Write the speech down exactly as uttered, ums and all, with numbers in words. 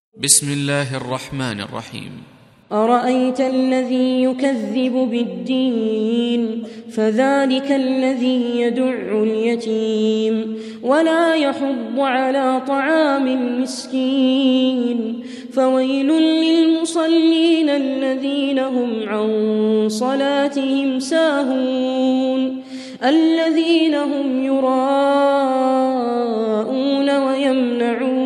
بسم الله الرحمن الرحيم. أرأيت الذي يكذب بالدين فذلك الذي يدع اليتيم ولا يحض على طعام المسكين فويل للمصلين الذين هم عن صلاتهم ساهون الذين هم يراءون ويمنعون